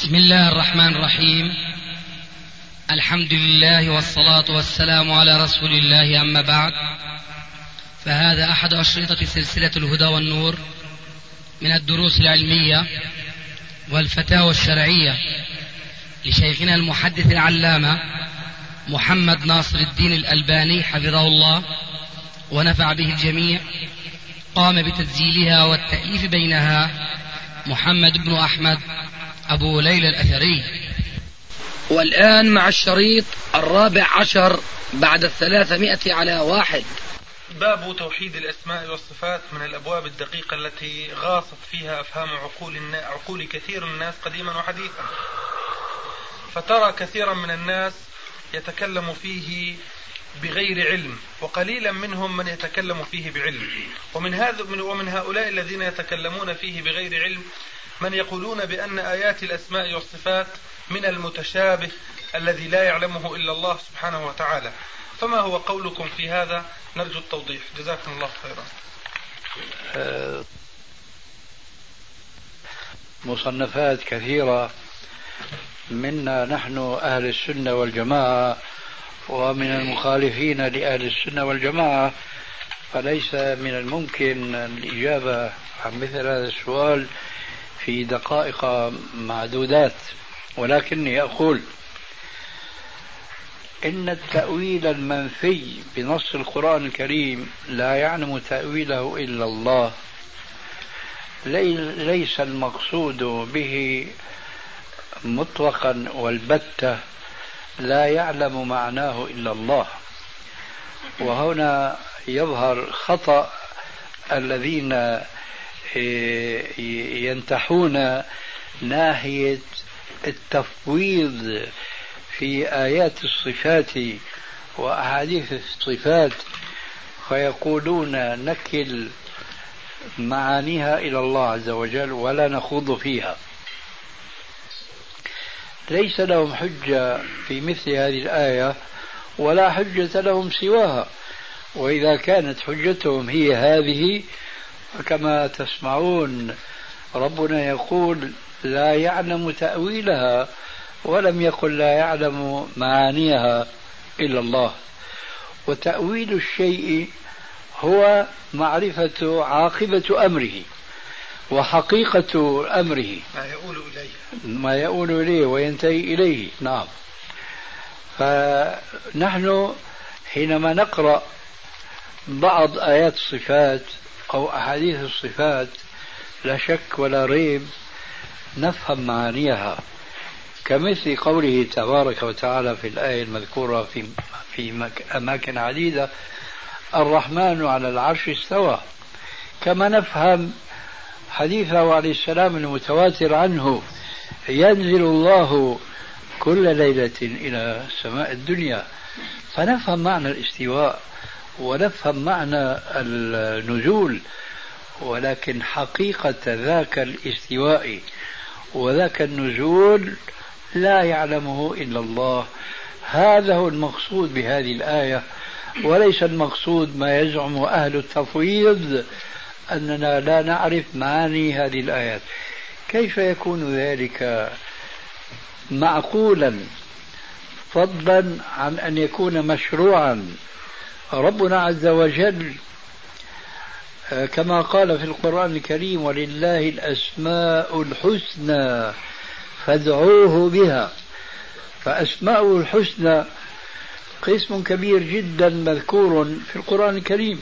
بسم الله الرحمن الرحيم. الحمد لله والصلاة والسلام على رسول الله، أما بعد، فهذا أحد أشرطة سلسلة الهدى والنور من الدروس العلمية والفتاوى الشرعية لشيخنا المحدث العلامة محمد ناصر الدين الألباني حفظه الله ونفع به الجميع. قام بتسجيلها والتأليف بينها محمد بن أحمد أبو ليلى الأثري. والآن مع الشريط 14 بعد 300 باب توحيد الأسماء والصفات من الأبواب الدقيقة التي غاصت فيها أفهام عقول كثير من الناس قديما وحديثا، فترى كثيرا من الناس يتكلم فيه بغير علم، وقليلا منهم من يتكلم فيه بعلم. ومن هؤلاء الذين يتكلمون فيه بغير علم من يقولون بأن آيات الأسماء والصفات من المتشابه الذي لا يعلمه إلا الله سبحانه وتعالى. فما هو قولكم في هذا؟ نرجو التوضيح، جزاكم الله خيرا. مصنفات كثيرة منا نحن أهل السنة والجماعة ومن المخالفين لأهل السنة والجماعة، فليس من الممكن الإجابة عن مثل هذا السؤال في دقائق معدودات، ولكني أقول إن التأويل المنفي بنص القرآن الكريم لا يعلم تأويله إلا الله، ليس المقصود به مطلقا والبتة لا يعلم معناه إلا الله. وهنا يظهر خطأ الذين ينتحون ناحية التفويض في آيات الصفات وأحاديث الصفات، فيقولون نكل معانيها إلى الله عز وجل ولا نخوض فيها. ليس لهم حجة في مثل هذه الآية ولا حجة لهم سواها، وإذا كانت حجتهم هي هذه فكما تسمعون ربنا يقول لا يعلم تأويلها، ولم يقل لا يعلم معانيها إلا الله. وتأويل الشيء هو معرفة عاقبة أمره وحقيقة أمره، ما يؤول إليه وينتهي إليه. نعم. فنحن حينما نقرأ بعض آيات الصفات أو أحاديث الصفات لا شك ولا ريب نفهم معانيها، كمثل قوله تبارك وتعالى في الآية المذكورة في أماكن عديدة الرحمن على العرش استوى، كما نفهم حديثه عليه السلام المتواتر عنه ينزل الله كل ليلة إلى سماء الدنيا، فنفهم معنى الاستواء ونفهم معنى النزول، ولكن حقيقة ذاك الاستواء وذاك النزول لا يعلمه إلا الله. هذا هو المقصود بهذه الآية، وليس المقصود ما يزعم أهل التفويض أننا لا نعرف معاني هذه الآيات. كيف يكون ذلك معقولا، فضلا عن أن يكون مشروعا؟ ربنا عز وجل كما قال في القرآن الكريم ولله الأسماء الحسنى فادعوه بها، فأسماء الحسنى قسم كبير جدا مذكور في القرآن الكريم،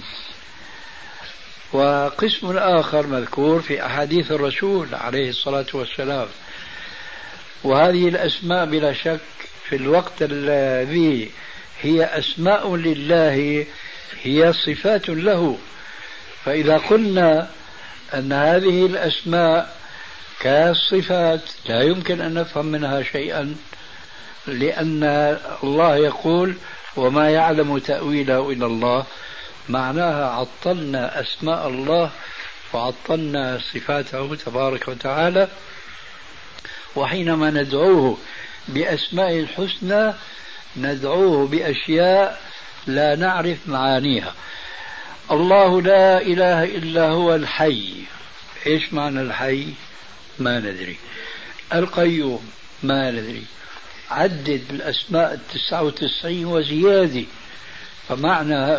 وقسم آخر مذكور في أحاديث الرسول عليه الصلاة والسلام. وهذه الأسماء بلا شك في الوقت الذي هي أسماء لله هي صفات له. فإذا قلنا أن هذه الأسماء كالصفات لا يمكن أن نفهم منها شيئا، لأن الله يقول وما يعلم تأويله إلا الله، معناها عطلنا أسماء الله وعطلنا صفاته تبارك وتعالى. وحينما ندعوه بأسماء الحسنى ندعوه بأشياء لا نعرف معانيها. الله لا إله إلا هو الحي، إيش معنى الحي؟ ما ندري. القيوم ما ندري. عدد الأسماء 99 وزيادة، فمعنى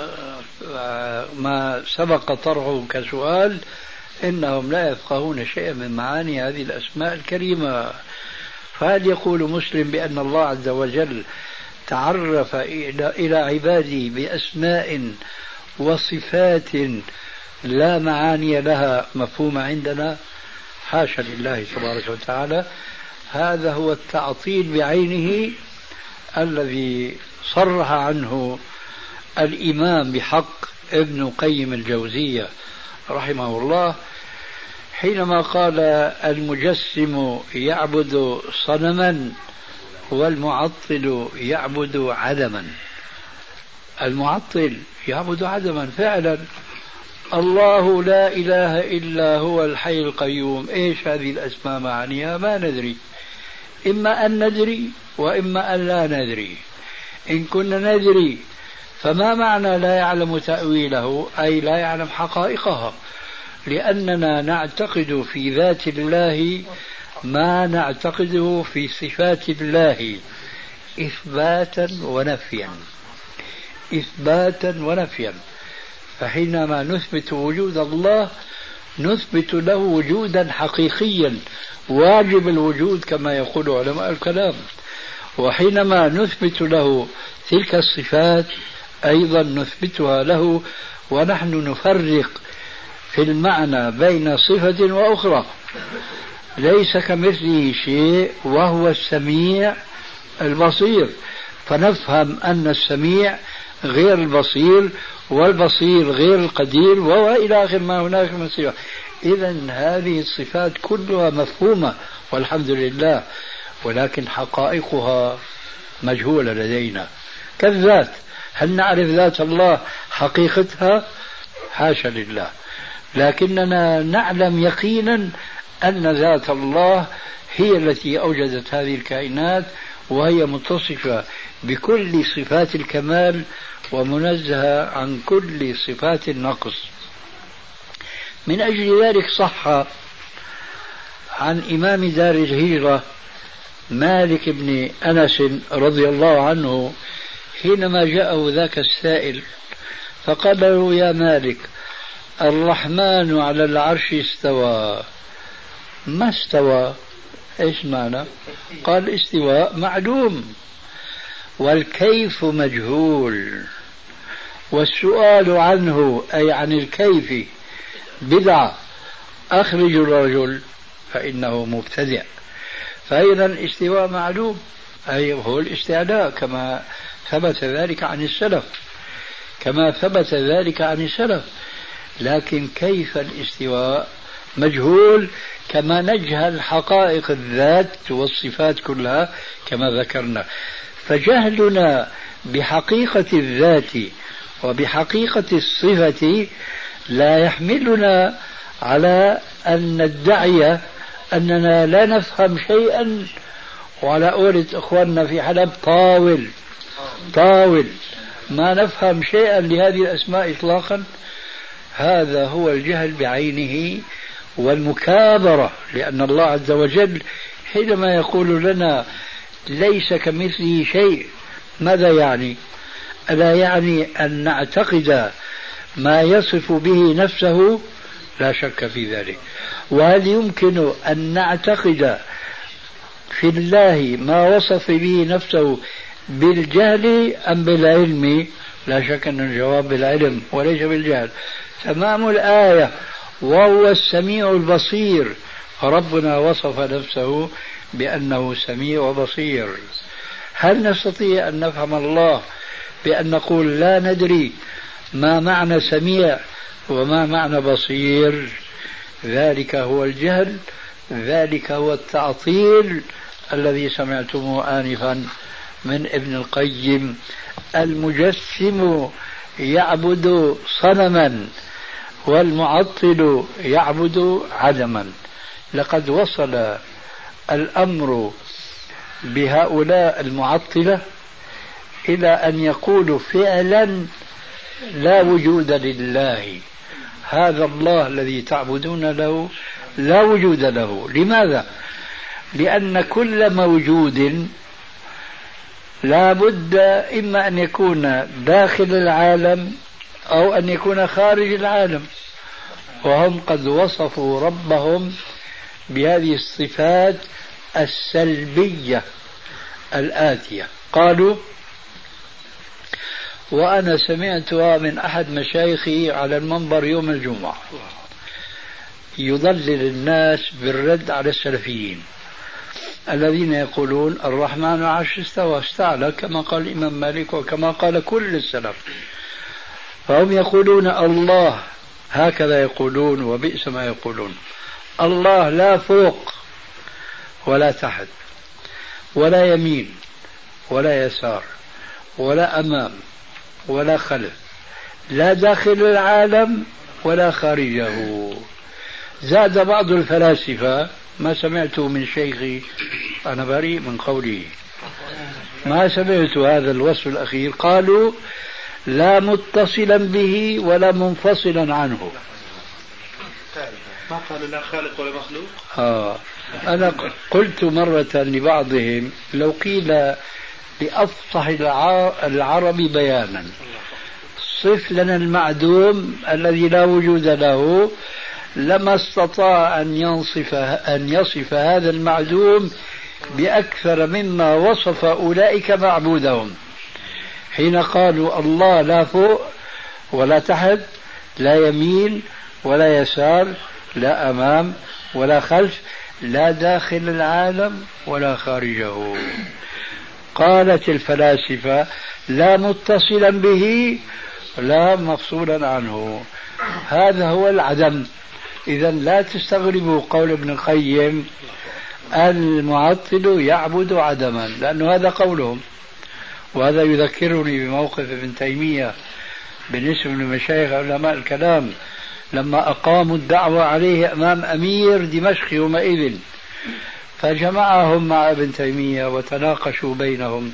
ما سبق طرحه كسؤال إنهم لا يفقهون شيئا من معاني هذه الأسماء الكريمة. فهل يقول مسلم بأن الله عز وجل تعرف إلى عباده بأسماء وصفات لا معاني لها مفهومة عندنا؟ حاشا لله تبارك وتعالى. هذا هو التعطيل بعينه الذي صرح عنه الإمام بحق ابن قيم الجوزية رحمه الله حينما قال المجسم يعبد صنما والمعطل يعبد عدما. المعطل يعبد عدما فعلا. الله لا إله إلا هو الحي القيوم، إيش هذه الأسماء معانيها؟ ما ندري، إما أن ندري وإما أن لا ندري. إن كنا ندري فما معنى لا يعلم تأويله؟ أي لا يعلم حقائقها، لأننا نعتقد في ذات الله ما نعتقده في صفات الله إثباتا ونفيا، إثباتا ونفيا. فحينما نثبت وجود الله نثبت له وجودا حقيقيا واجب الوجود كما يقول علماء الكلام، وحينما نثبت له تلك الصفات أيضا نثبتها له، ونحن نفرق في المعنى بين صفة وأخرى. ليس كمثله شيء وهو السميع البصير، فنفهم أن السميع غير البصير والبصير غير القدير وإلى آخر ما هناك من صفات. إذن هذه الصفات كلها مفهومة والحمد لله، ولكن حقائقها مجهولة لدينا كالذات. هل نعرف ذات الله حقيقتها؟ حاشا لله، لكننا نعلم يقينا أن ذات الله هي التي أوجدت هذه الكائنات، وهي متصفة بكل صفات الكمال ومنزهة عن كل صفات النقص. من أجل ذلك صح عن إمام دار الهجرة مالك بن أنس رضي الله عنه حينما جاءه ذاك السائل فقال له يا مالك الرحمن على العرش استوى. ما استوى؟ ايش معنى؟ قال استواء معلوم والكيف مجهول، والسؤال عنه أي عن الكيف بدعة، أخرج الرجل فإنه مبتدع. فإذا الاستواء معلوم أي هو الاستعلاء كما ثبت ذلك عن السلف، لكن كيف الاستواء مجهول، كما نجهل حقائق الذات والصفات كلها كما ذكرنا. فجهلنا بحقيقة الذات وبحقيقة الصفة لا يحملنا على أن ندعي أننا لا نفهم شيئا، وعلى قولة إخواننا في حلب طاول ما نفهم شيئا لهذه الأسماء إطلاقا. هذا هو الجهل بعينه والمكابرة، لأن الله عز وجل حينما يقول لنا ليس كمثله شيء ماذا يعني؟ ألا يعني أن نعتقد ما يصف به نفسه؟ لا شك في ذلك. وهل يمكن أن نعتقد في الله ما وصف به نفسه بالجهل أم بالعلم؟ لا شك أن الجواب بالعلم وليس بالجهل. تمام الآية وهو السميع البصير، ربنا وصف نفسه بأنه سميع وبصير. هل نستطيع أن نفهم الله بأن نقول لا ندري ما معنى سميع وما معنى بصير؟ ذلك هو الجهل، ذلك هو التعطيل الذي سمعتموه آنفا من ابن القيم. المجسم يعبد صنما والمعطل يعبد عدما. لقد وصل الأمر بهؤلاء المعطلة إلى أن يقولوا فعلا لا وجود لله، هذا الله الذي تعبدون له لا وجود له. لماذا؟ لأن كل موجود لا بد إما أن يكون داخل العالم أو أن يكون خارج العالم، وهم قد وصفوا ربهم بهذه الصفات السلبية الآتية. قالوا، وأنا سمعتها من أحد مشايخي على المنبر يوم الجمعة يضلل الناس بالرد على السلفيين الذين يقولون الرحمن على العرش استوى استعلى كما قال الإمام مالك وكما قال كل السلف، فهم يقولون الله، هكذا يقولون وبئس ما يقولون، الله لا فوق ولا تحت ولا يمين ولا يسار ولا أمام ولا خلف، لا داخل العالم ولا خارجه. زاد بعض الفلاسفة، ما سمعته من شيخي، أنا بريء من قوله، ما سمعت هذا الوصف الأخير، قالوا لا متصلا به ولا منفصلا عنه. ما قالوا لا خالق ولا مخلوق. أنا قلت مرة لبعضهم لو قيل بأفصح العرب بيانا صف لنا المعدوم الذي لا وجود له، لما استطاع أن يصف هذا المعدوم بأكثر مما وصف أولئك معبودهم، حين قالوا الله لا فوق ولا تحت، لا يمين ولا يسار، لا أمام ولا خلف، لا داخل العالم ولا خارجه. قالت الفلاسفة لا متصلا به لا مفصولا عنه، هذا هو العدم. إذا لا تستغربوا قول ابن القيم المعطل يعبد عدما، لأنه هذا قولهم. وهذا يذكرني بموقف ابن تيمية بالنسبة لمشايخ علماء الكلام لما أقاموا الدعوة عليه أمام أمير دمشق يومئذ، فجمعهم مع ابن تيمية وتناقشوا بينهم.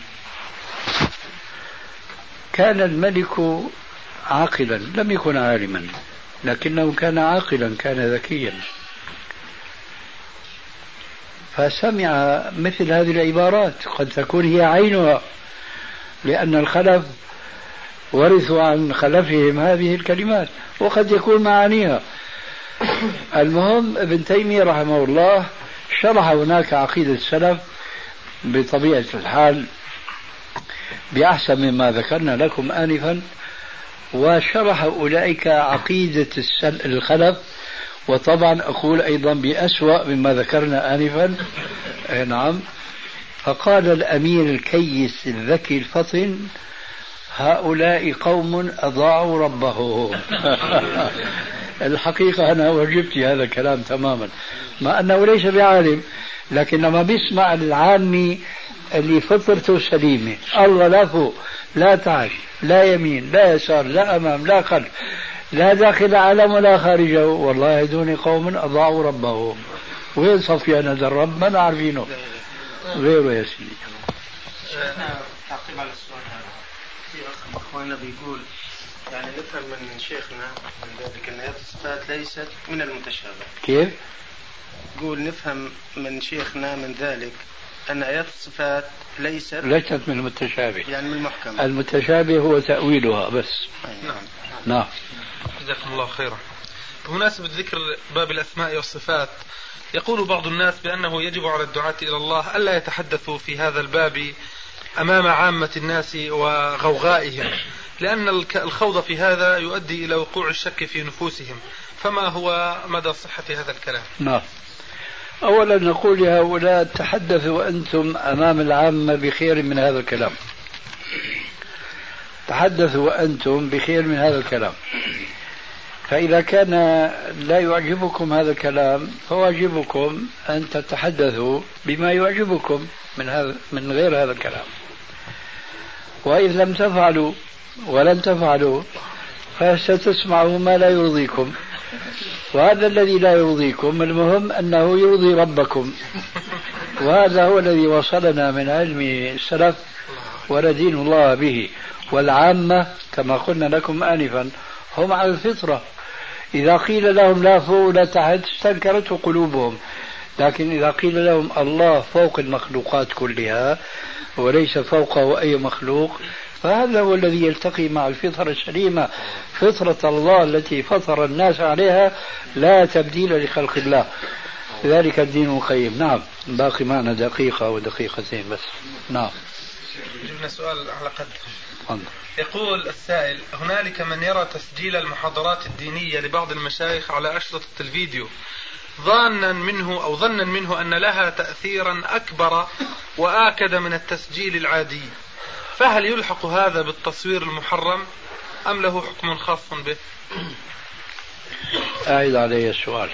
كان الملك عاقلا، لم يكن عالما، لكنه كان عاقلا، كان ذكيا، فسمع مثل هذه العبارات قد تكون هي عينها، لأن الخلف ورثوا عن خلفهم هذه الكلمات وقد يكون معانيها. المهم ابن تيمية رحمه الله شرح هناك عقيدة السلف بطبيعة الحال بأحسن مما ذكرنا لكم آنفا، وشرح أولئك عقيدة الخلف، وطبعا أقول أيضا بأسوأ مما ذكرنا آنفا. نعم. فقال الأمير الكيس الذكي الفطن هؤلاء قوم أضاعوا ربهم. الحقيقة أنا أعجبت هذا الكلام تماما، مع أنه ليس بعالم، لكن لما بيسمع العامي اللي فطرته سليمة، الله لا فوق لا تحت لا يمين لا يسار لا أمام لا خلف لا داخل العالم ولا خارجه، والله هذول قوم أضاعوا ربهم. وين صفيان هذا الرب؟ ما نعرفينه غيره يا سيدي. تعقيب على السؤال هذا، في أخ أخواننا بيقول يعني نفهم من شيخنا من ذلك أن آيات الصفات ليست من المتشابه. كيف؟ يقول نفهم من شيخنا من ذلك أن آيات الصفات ليست من المتشابه، يعني من المحكم. المتشابه هو تأويلها بس. نعم. نعم. جزاكم الله خيرا. بمناسبة ذكر باب الأسماء والصفات، يقول بعض الناس بأنه يجب على الدعاة إلى الله ألا يتحدثوا في هذا الباب أمام عامة الناس وغوغائهم، لأن الخوض في هذا يؤدي إلى وقوع الشك في نفوسهم، فما هو مدى صحة هذا الكلام؟ نعم. أولا نقول لهؤلاء تحدثوا وأنتم أمام العامة بخير من هذا الكلام، تحدثوا وأنتم بخير من هذا الكلام. فإذا كان لا يعجبكم هذا الكلام فواجبكم أن تتحدثوا بما يعجبكم من غير هذا الكلام. وإذا لم تفعلوا ولن تفعلوا فستسمعوا ما لا يرضيكم، وهذا الذي لا يرضيكم المهم أنه يرضي ربكم، وهذا هو الذي وصلنا من علم السلف وندين الله به. والعامة كما قلنا لكم آنفا هم على الفطرة، إذا قيل لهم لا فوق ولا تحت استنكرته قلوبهم، لكن إذا قيل لهم الله فوق المخلوقات كلها وليس فوقه أي مخلوق، فهذا هو الذي يلتقي مع الفطرة السليمة، فطرة الله التي فطر الناس عليها، لا تبديل لخلق الله، ذلك الدين القيم. نعم، باقي معنا دقيقة ودقيقتين بس. نعم، جبنا سؤال على قدر. يقول السائل: هنالك من يرى تسجيل المحاضرات الدينية لبعض المشايخ على أشرطة الفيديو ظنا منه أن لها تأثيرا أكبر وآكد من التسجيل العادي، فهل يلحق هذا بالتصوير المحرم أم له حكم خاص به؟ أعيد علي السؤال.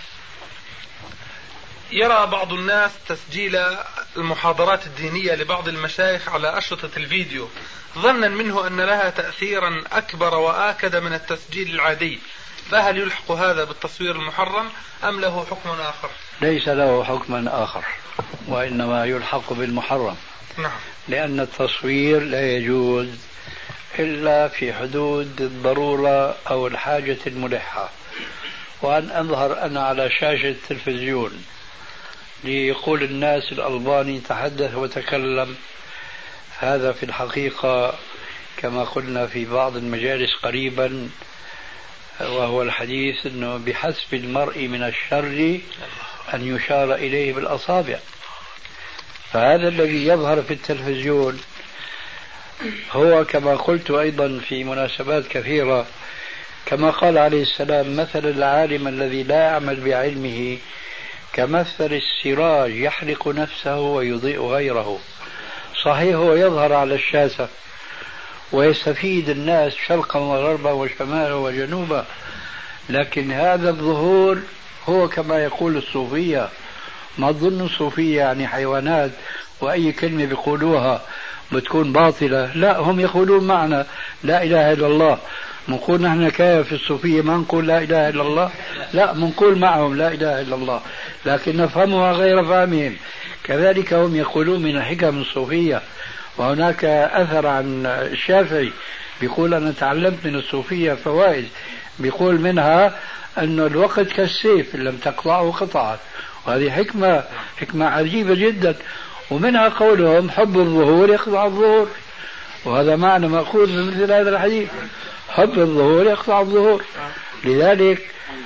يرى بعض الناس تسجيل المحاضرات الدينية لبعض المشايخ على أشرطة الفيديو ظنا منه أن لها تأثيرا أكبر وآكد من التسجيل العادي، فهل يلحق هذا بالتصوير المحرم أم له حكم آخر؟ ليس له حكم آخر، وإنما يلحق بالمحرم. نعم. لأن التصوير لا يجوز إلا في حدود الضرورة أو الحاجة الملحة. وأن أظهر أنا على شاشة التلفزيون ليقول الناس الألباني تحدث وتكلم، هذا في الحقيقة كما قلنا في بعض المجالس قريبا، وهو الحديث أنه بحسب المرء من الشر أن يشار إليه بالأصابع. فهذا الذي يظهر في التلفزيون هو كما قلت أيضا في مناسبات كثيرة، كما قال عليه السلام: مثل العالم الذي لا يعمل بعلمه كمثل السراج يحرق نفسه ويضيء غيره. صحيح هو يظهر على الشاشة ويستفيد الناس شرقا وغربا وشمالا وجنوبا، لكن هذا الظهور هو كما يقول الصوفية. ما تظن الصوفية يعني حيوانات وأي كلمة بيقولوها بتكون باطلة؟ لا، هم يقولون معنا لا إله إلا الله. نقول نحن كيف في الصوفية ما نقول لا إله إلا الله؟ لا، نقول معهم لا إله إلا الله، لكن نفهمها غير فهمهم. كذلك هم يقولون من الحكم الصوفية. وهناك أثر عن الشافعي بيقول: أنا تعلمت من الصوفية فوائد، بيقول منها أن الوقت كالسيف إن لم تقطعه قطعت، وهذه حكمة عجيبة جدا. ومنها قولهم: حب الظهور يقطع الظهور، وهذا معنى مأخوذ من مثل هذا الحديث: حب الظهور يقطع الظهور. لذلك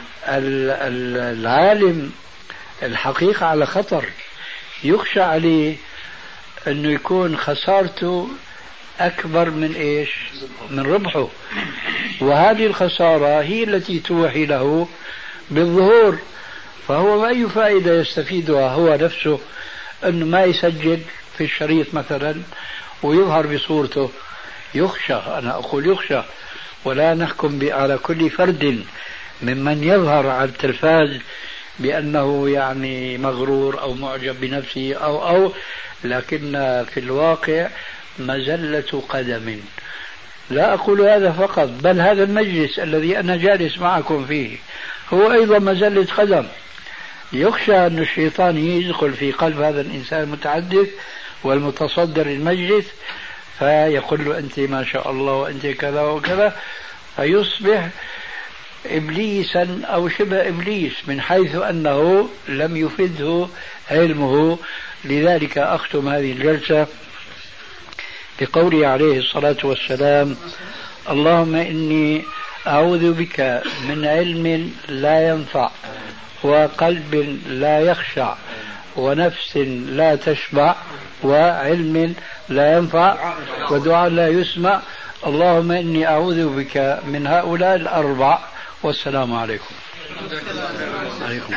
العالم الحقيقة على خطر، يخشى عليه أنه يكون خسارته أكبر من إيش؟ من ربحه، وهذه الخسارة هي التي توحي له بالظهور. فهو ما أي فائدة يستفيدها هو نفسه أنه ما يسجل في الشريط مثلا ويظهر بصورته. يخشى، أنا أقول يخشى، ولا نحكم على كل فرد ممن يظهر على التلفاز بأنه يعني مغرور أو معجب بنفسه أو لكن في الواقع مزلة قدم. لا أقول هذا فقط، بل هذا المجلس الذي أنا جالس معكم فيه هو أيضا مزلة قدم. يخشى أن الشيطان يدخل في قلب هذا الإنسان المتحدث والمتصدر المجلس فيقول له: أنت ما شاء الله وأنت كذا وكذا، فيصبح إبليسا أو شبه إبليس من حيث أنه لم يفده علمه. لذلك أختم هذه الجلسة بقوله عليه الصلاة والسلام: اللهم إني أعوذ بك من علم لا ينفع وقلب لا يخشع ونفس لا تشبع وعلم لا ينفع ودعاء لا يسمع. اللهم إني أعوذ بك من هؤلاء الأربع. والسلام عليكم. عليكم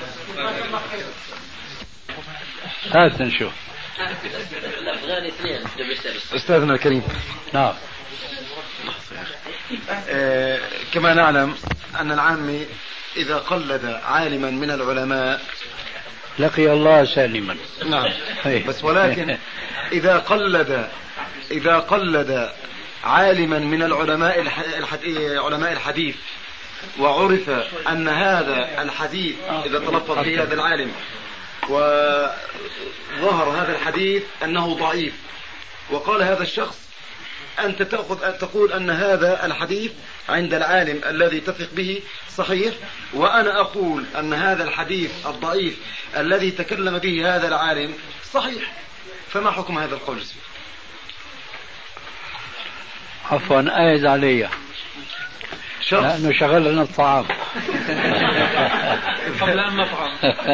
هات نشوف. أستاذنا الكريم، نعم. كما نعلم أن العامي إذا قلد عالما من العلماء لقي الله سالما. نعم، بس ولكن إذا قلد عالما من العلماء علماء الحديث وعرف أن هذا الحديث إذا تلفظ به هذا العالم وظهر هذا الحديث أنه ضعيف، وقال هذا الشخص أنت تقول أن هذا الحديث عند العالم الذي تثق به صحيح، وأنا أقول أن هذا الحديث الضعيف الذي تكلم به هذا العالم صحيح، فما حكم هذا القول؟ عفوا أعد علي لأنه شغلنا الطعام قبل أن نطعم.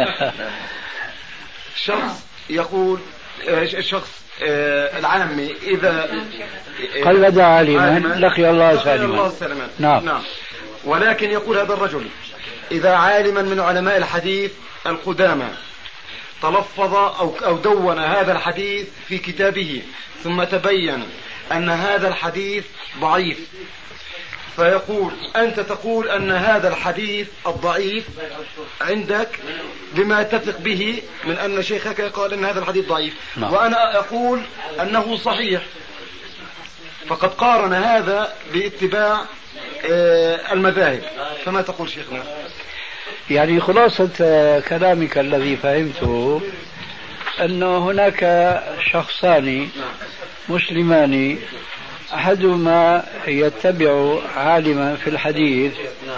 شخص يقول شخص العامي إذا قلد عالما لقي الله سالما. نعم. ولكن يقول هذا الرجل إذا عالما من علماء الحديث القدامى تلفظ أو دون هذا الحديث في كتابه ثم تبين أن هذا الحديث ضعيف، فيقول أنت تقول أن هذا الحديث الضعيف عندك بما تثق به من أن شيخك قال أن هذا الحديث ضعيف، وأنا أقول أنه صحيح، فقد قارن هذا باتباع المذاهب، فما تقول شيخنا؟ يعني خلاصة كلامك الذي فهمته أن هناك شخصان مسلمان، أحدهما يتبع عالما في الحديث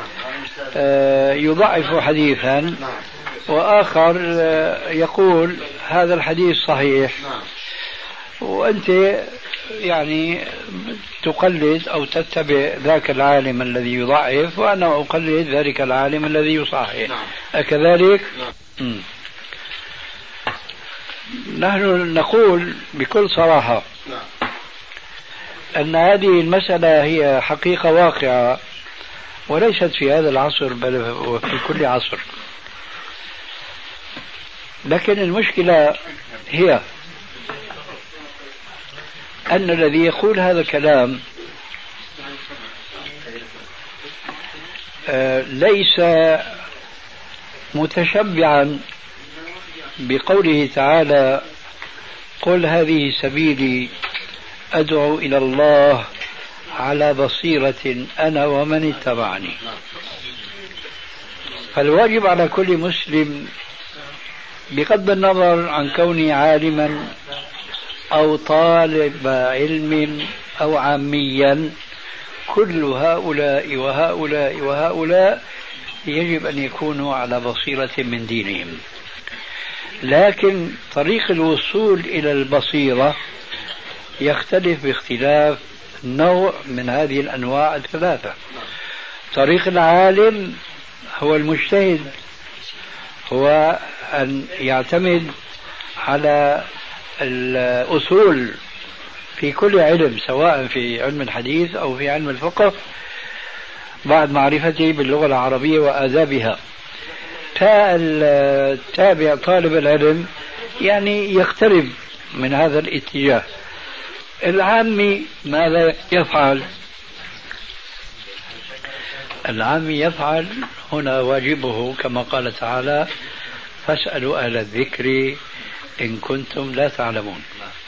يضعف حديثا، وآخر يقول هذا الحديث صحيح، وأنت يعني تقلد أو تتبع ذاك العالم الذي يضعف، وأنا أقلد ذلك العالم الذي يصحح. أكذلك؟ نحن نقول بكل صراحة أن هذه المسألة هي حقيقة واقعة، وليست في هذا العصر بل وفي كل عصر. لكن المشكلة هي أن الذي يقول هذا الكلام ليس متشبعا بقوله تعالى قل هذه سبيلي أدعو إلى الله على بصيرة أنا ومن اتبعني. فالواجب على كل مسلم بغض النظر عن كونه عالما أو طالب علم أو عاميا، كل هؤلاء وهؤلاء وهؤلاء يجب أن يكونوا على بصيرة من دينهم. لكن طريق الوصول إلى البصيرة يختلف باختلاف نوع من هذه الأنواع الثلاثة. طريق العالم هو المجتهد، هو أن يعتمد على الأصول في كل علم، سواء في علم الحديث أو في علم الفقه، بعد معرفته باللغة العربية وآدابها. فالتابع طالب العلم يعني يقترب من هذا الاتجاه. العامي ماذا يفعل؟ العامي يفعل هنا واجبه كما قال تعالى فاسألوا أهل الذكر إن كنتم لا تعلمون.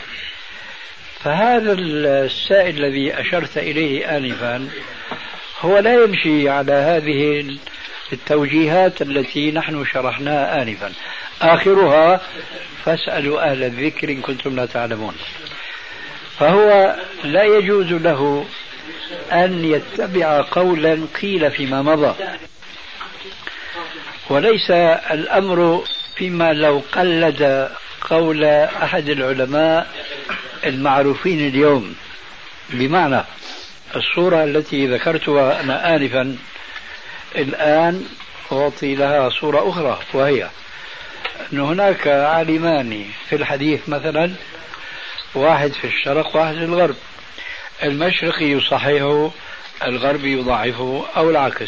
فهذا السائل الذي أشرت إليه آنفا هو لا يمشي على هذه التوجيهات التي نحن شرحناها آنفا، آخرها فاسألوا أهل الذكر إن كنتم لا تعلمون. فهو لا يجوز له أن يتبع قولا قيل فيما مضى، وليس الأمر فيما لو قلد قول أحد العلماء المعروفين اليوم. بمعنى الصورة التي ذكرتها أنا آنفا الآن أعطي لها صورة أخرى، وهي أن هناك عالمان في الحديث مثلا، واحد في الشرق واحد في الغرب، المشرقي يصححه الغربي يضعفه أو العكس.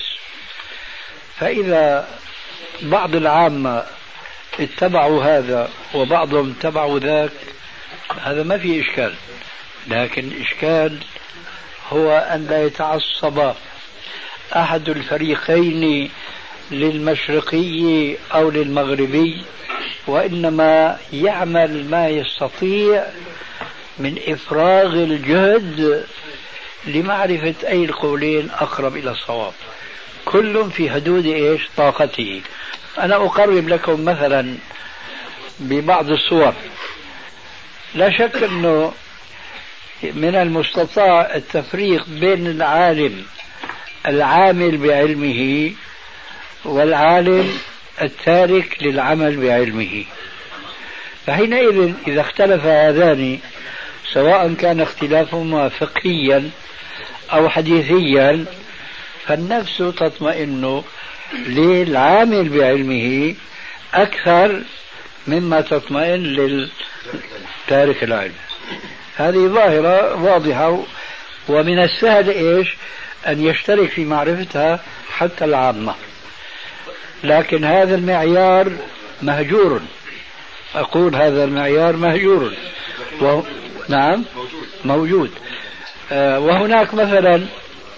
فإذا بعض العامة اتبعوا هذا وبعضهم اتبعوا ذاك، هذا ما في إشكال. لكن الإشكال هو أن لا يتعصب أحد الفريقين للمشرقي أو للمغربي، وإنما يعمل ما يستطيع من إفراغ الجهد لمعرفة أي القولين أقرب إلى الصواب، كل في حدود طاقته. أنا أقرب لكم مثلا ببعض الصور. لا شك أنه من المستطاع التفريق بين العالم العامل بعلمه والعالم التارك للعمل بعلمه. فحينئذ إذا اختلف هذان، سواء كان اختلافهما فقهيا أو حديثيا، فالنفس تطمئن للعامل بعلمه أكثر مما تطمئن للتارك العلم. هذه ظاهرة واضحة، ومن السهل أن يشترك في معرفتها حتى العامة، لكن هذا المعيار مهجور. أقول هذا المعيار مهجور نعم موجود. وهناك مثلا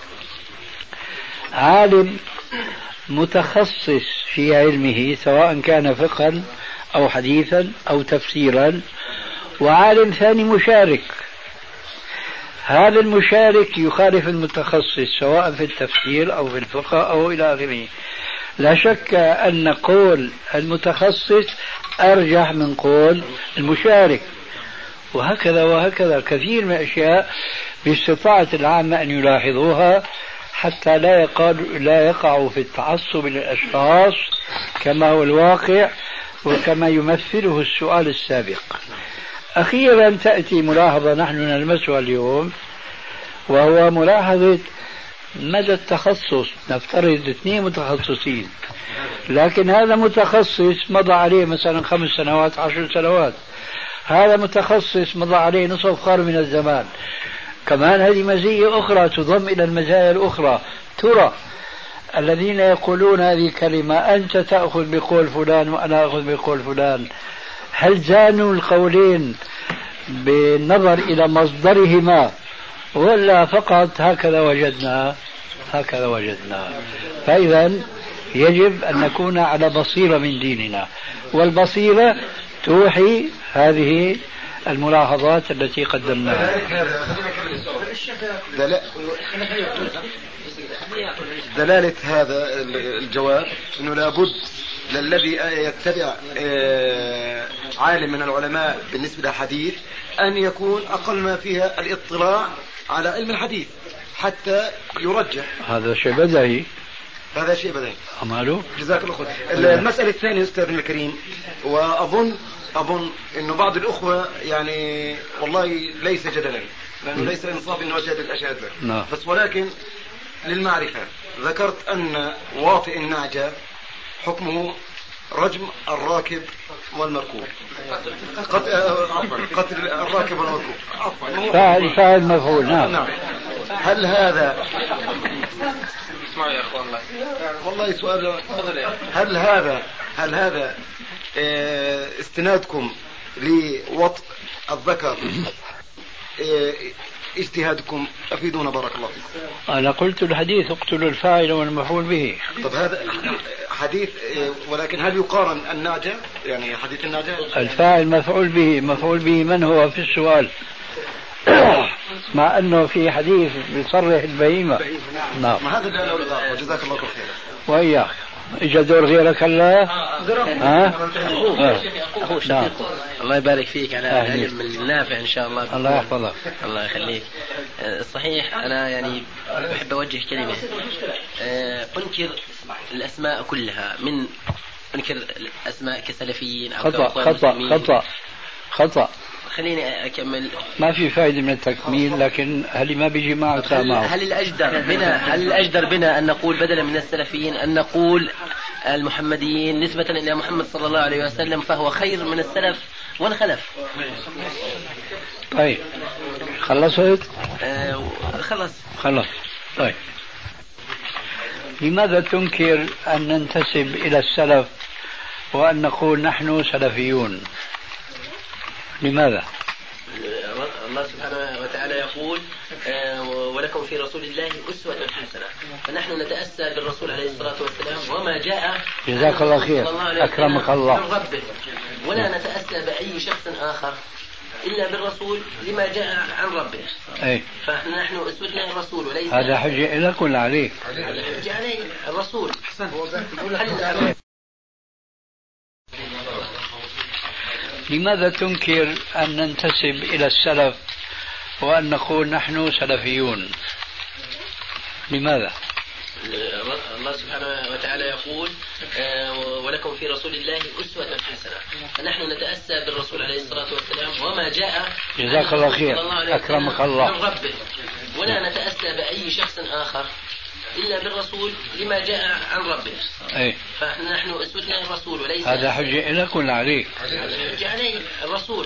عالم متخصص في علمه سواء كان فقها أو حديثا أو تفسيرا، وعالم ثاني مشارك. هذا المشارك يخالف المتخصص سواء في التفسير أو في الفقه أو إلى آخره. لا شك أن قول المتخصص أرجح من قول المشارك، وهكذا وهكذا كثير من الأشياء باستطاعة العامة أن يلاحظوها حتى لا يقعوا في التعصب للأشخاص كما هو الواقع وكما يمثله السؤال السابق. أخيرا تأتي ملاحظة نحن نلمسها اليوم، وهو ملاحظة مدى التخصص. نفترض 2 متخصصين، لكن هذا متخصص مضى عليه مثلا 5 سنوات 10 سنوات، هذا متخصص مضى عليه نصف قرن من الزمان. كمان هذه مزية أخرى تضم إلى المزايا الأخرى. ترى الذين يقولون هذه الكلمة أنت تأخذ بقول فلان وأنا أخذ بقول فلان، هل زانوا القولين بالنظر إلى مصدرهما ولا فقط هكذا وجدنا؟ هكذا وجدنا. فإذا يجب أن نكون على بصيرة من ديننا، والبصيرة توحي هذه الملاحظات التي قدمناها. دلالة هذا الجواب أنه لابد للذي يتبع عالم من العلماء بالنسبة للحديث أن يكون أقل ما فيها الاطلاع على علم الحديث حتى يرجح. هذا شيء بديهي. هذا شيء بديهي. أماله. جزاك الله خير. المسألة الثانية أستاذنا الكريم، وأظن إنه بعض الأخوة يعني والله ليس جدلا، لأنه ليس إنصاف إنه أجد الأشياء ذلك، بس ولكن للمعرفة ذكرت أن واطئ النعجة حكمه رجم الراكب والمركوب. قتل الراكب والمركوب. فاعل مفعول. نعم. هل هذا اسمعوا يا اخوان والله سؤال، هل هذا استنادكم لوطء الذكر اجتهادكم؟ افيدونا بارك الله فيكم. انا قلت الحديث اقتلوا الفاعل والمفعول به. طب هذا حديث، ولكن هل يقارن النعجة يعني حديث النعجة؟ الفاعل مفعول به، مفعول به من هو في السؤال؟ مع انه في حديث بيصرح البهيمة. نعم. ما هذا اللي جزاك الله خير. وإياك اجا دور غيرك هلا؟ أخو شقيق. الله يبارك فيك على العلم النافع إن شاء الله. الله يحفظك. الله يخليك. صحيح أنا يعني بحب أوجه كلمة. أنكر الأسماء كلها، من أنكر الأسماء كسلفيين أو خطأ. خليني أكمل. ما في فائدة من التكميل، لكن هل ما بيجي معه معه؟ هل الأجدر بنا أن نقول بدلا من السلفيين أن نقول المحمديين نسبة إلى محمد صلى الله عليه وسلم، فهو خير من السلف والخلف. طيب خلصت؟ خلص. طيب لماذا تنكر أن ننتسب إلى السلف وأن نقول نحن سلفيون؟ لماذا؟ الله سبحانه وتعالى يقول ولكم في رسول الله أسوة حسنة، فنحن نتأسى بالرسول عليه الصلاة والسلام وما جاء جزاك الله خير أكرمك الله من ربه، ولا نتأسى بأي شخص آخر إلا بالرسول لما جاء عن ربه. فنحن أسوتنا الرسول وليس. هذا حجة لك ولا عليك؟ هذا حجة عليه الرسول. لماذا تنكر أن ننتسب إلى السلف وأن نقول نحن سلفيون. لماذا؟ الله سبحانه وتعالى يقول ولكم في رسول الله أسوة حسنة، فنحن نتأسى بالرسول عليه الصلاة والسلام وما جاء جزاك الله خير أكرمك الله من ربه، ولا نتأسى بأي شخص آخر إلا بالرسول لما جاء عن ربه. أي. فنحن أسوتنا الرسول وليس هذا حجة لك ولا عليك؟ حجة عليه الرسول.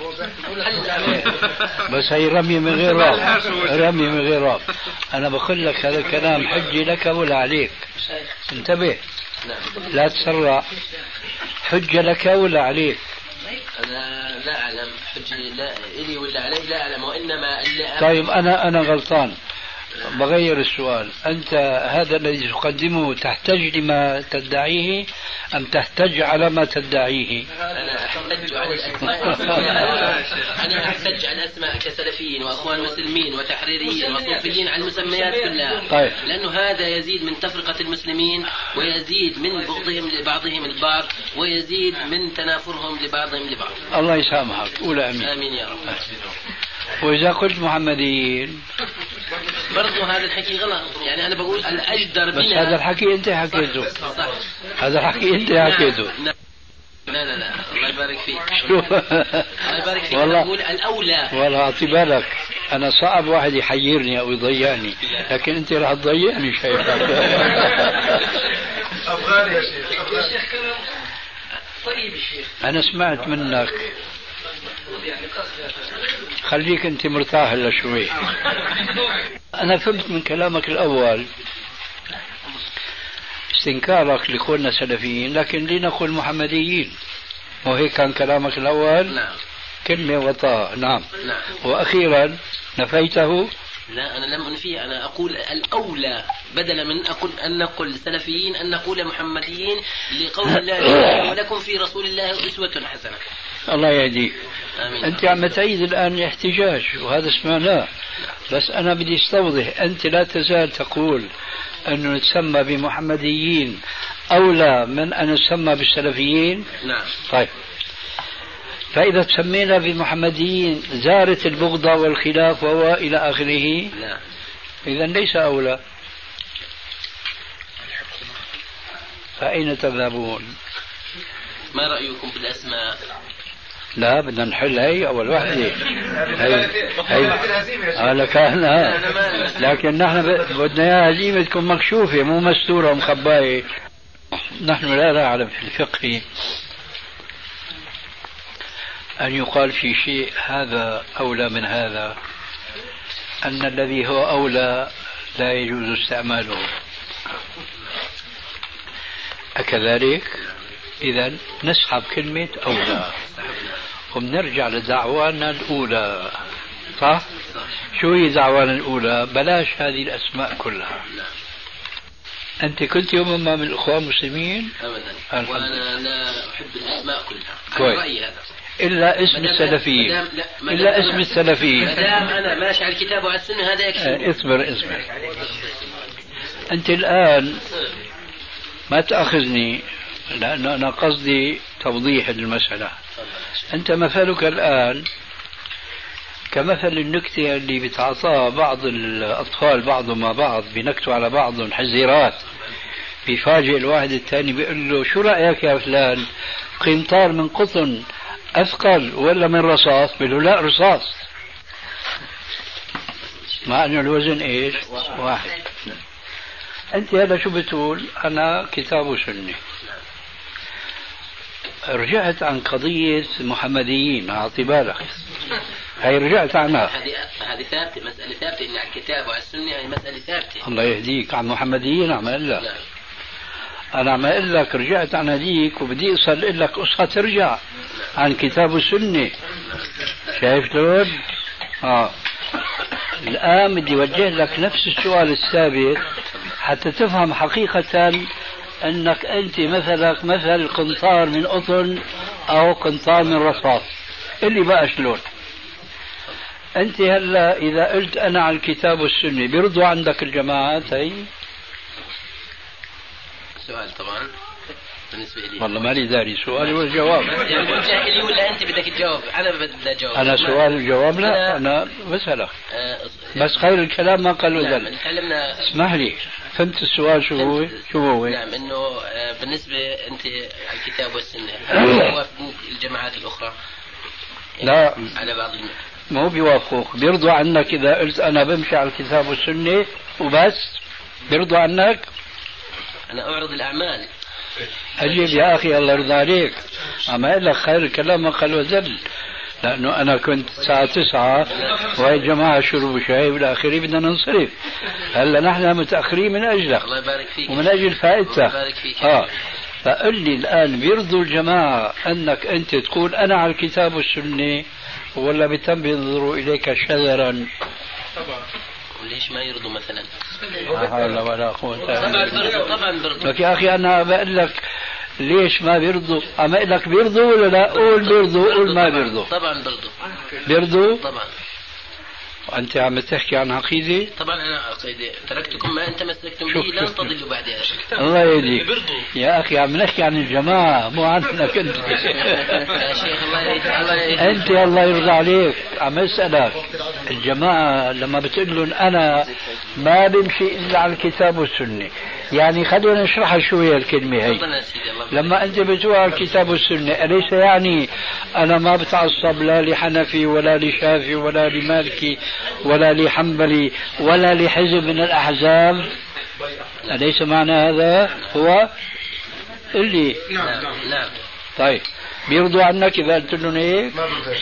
بس هي رمي من غير راب، رمي من غير راب. أنا بقول لك هذا الكلام حجة لك ولا عليك؟ انتبه لا تسرع. حجة لك ولا عليك؟ أنا لا أعلم حجة لا إلي ولا علي، لا أعلم، وإنما طيب أنا غلطان، بغير السؤال. أنت هذا الذي تقدمه تحتج لما تدعيه أم تحتج على ما تدعيه؟ أنا أحتج على الأسماء أنا أحتج على الأسماء كسلفيين وأخوان مسلمين وتحريريين وصوفيين على المسميات كلها. طيب. لأنه هذا يزيد من تفرقة المسلمين، ويزيد من بغضهم لبعضهم البعض، ويزيد من تنافرهم لبعضهم لبعض. الله يسامحك. قول آمين. آمين يا رب. وإذا قلت محمديين برضو هذا الحكي غلط، يعني أنا بقول الأجدر بنا. بس هذا الحكي أنت حكيته. صح. هذا الحكي أنت حكيته. لا الله يبارك فيك. الله يبارك فيك. والله بقول الأولى. والله أعطي بالك أنا صعب واحد يحيرني أو يضيعني، لكن أنت راح تضيعني شايفك. أفغاني يا شيخ. طيب الشيخ أنا سمعت منك، خليك أنت مرتاح هلا شوي. أنا فهمت من كلامك الأول استنكارك لقولنا سلفيين، لكن لنقول محمديين، وهيك كان كلامك الأول. نعم. كلمة وطاء. نعم. نعم. وأخيرا نفيته. لا أنا لم أنفيه، أنا أقول الأولى بدلا من أن نقول سلفيين أن نقول محمديين، لقول الله ولكم في رسول الله أسوة حسنة. الله يهديك. آمين. أنت عم تعيد الآن الاحتجاج وهذا سمعناه، بس أنا بدي استوضح. أنت لا تزال تقول أنه نتسمى بمحمديين أولى من أن نسمى بالسلفيين. نعم. طيب، فإذا تسمينا بمحمديين زارت البغضة والخلاف وهو إلى آخره. نعم. إذا ليس أولى. فأين تذهبون؟ ما رأيكم بالأسماء؟ لا بدنا نحل هي أول واحدة. هذا كان لكن نحن بدنا إياها هزيمة تكون مكشوفة مو مستورة ومخباية. نحن لا نعلم في الفقه أن يقال في شيء هذا أولى من هذا، أن الذي هو أولى لا يجوز استعماله. أكذلك؟ إذا نسحب كلمة أولى وبنرجع لدعوانا الأولى. صح؟ شو هي دعوانا الأولى؟ بلاش هذه الأسماء كلها. أنت كنت يوم ما من الإخوان المسلمين؟ أبدا. وأنا لا أحب الأسماء كلها. كويس. رأيي هذا. إلا اسم السلفيين. إلا اسم السلفيين. ما دام أنا ماشي على الكتاب وعلى السنة هذا يكفي. اصبر. أنت الآن ما تأخذني، لأنه أنا قصدي توضيح المسألة. أنت مثلك الآن كمثل النكتة اللي بتعطاها بعض الأطفال بعضهم مع بعض، بنكتوا على بعضهم حزيرات، بيفاجئ الواحد الثاني بيقول له شو رأيك يا فلان، قنطار من قطن أثقل ولا من رصاص؟ بيقول له لا رصاص، مع أنه الوزن إيش؟ واحد. أنت هذا شو بتقول؟ أنا كتاب وسنة. رجعت عن قضية محمديين، أعطي بالك، هي رجعت عنها. هذه ثابتة، مسألة ثابتة، إن على الكتاب وعلى السنة هي مسألة ثابتة. الله يهديك. عن محمديين عم أقول لك. أنا عم أقول لك رجعت عن هذيك، وبدي أصل لك قصة ترجع عن كتاب السنة. شايف شلون؟ الآن بدي أوجه لك نفس السؤال السابق حتى تفهم حقيقة أنك أنت مثلك مثل قنطار من قطن أو قنطار من رصاص. اللي بقى شلون؟ أنت هلا إذا قلت أنا على الكتاب والسنة بيرضوا عندك الجماعات هي؟ سؤال طبعا. بالنسبة لي. والله مالي داري سؤالي والجواب. يعني جاهلي ولا أنت بدك تجاوب؟ أنا بدي أجاوب. أنا سؤال الجواب لا، أنا بسألك. بس خير الكلام ما قال وزل. نعم تكلمنا. اسمح لي، فهمت السؤال شو هو؟ نعم إنه بالنسبة أنت على الكتاب والسنة توافقوك الجماعات الأخرى؟ لا على بعض مو بيوافقوك، بيرضوا عنك إذا قلت أنا بمشي على الكتاب والسنة وبس، بيرضوا عنك. أنا أعرض الأعمال. أجيب يا أخي الله يرضى عليك، أما أقول لك خير الكلام ما قال وزل، لأنه أنا كنت الساعة 9 وهي جماعة شربوا شاي والى آخره بدنا ننصرف. هلا نحن متأخرين من أجلك الله يبارك فيك ومن أجل فائدتك. الله يبارك فيك. فقل لي الآن بيرضوا الجماعة أنك أنت تقول أنا على الكتاب والسنة ولا بتم بينظروا إليك شذرا؟ طبعا. ليش ما يرضوا مثلا؟ لا حول ولا قوة طبعا بيرضوا. لك يا أخي أنا بقول لك ليش ما بيرضوا؟ أما أقول لك بيرضوا ولا لا؟ قول بيرضوا، قول ما بيرضوا. طبعا بيرضوا. بيرضوا؟ طبعا. وأنت عم تحكي عن عقيدة؟ طبعا أنا عقيدة، تركتكم ما أنت مسلكتم به لن تضلوا بعد هذا. الله يهديك يا أخي، عم نحكي عن الجماعة مو عنك أنت. يا شيخ الله يهديك. أنت الله يرضى عليك عم أسألك، الجماعة لما بتقول لهم أنا ما بمشي إلا على الكتاب والسنة، يعني خلينا نشرحها شوية الكلمة هي. لما أنت بتقول على الكتاب والسنة أليس يعني أنا ما بتعصب لا لحنفي ولا لشافي ولا لمالكي ولا لحنبلي ولا لحزب من الأحزاب؟ أليس معنى هذا هو اللي نعم. طيب بيرضوا عنك إذا قلت لهم هيك؟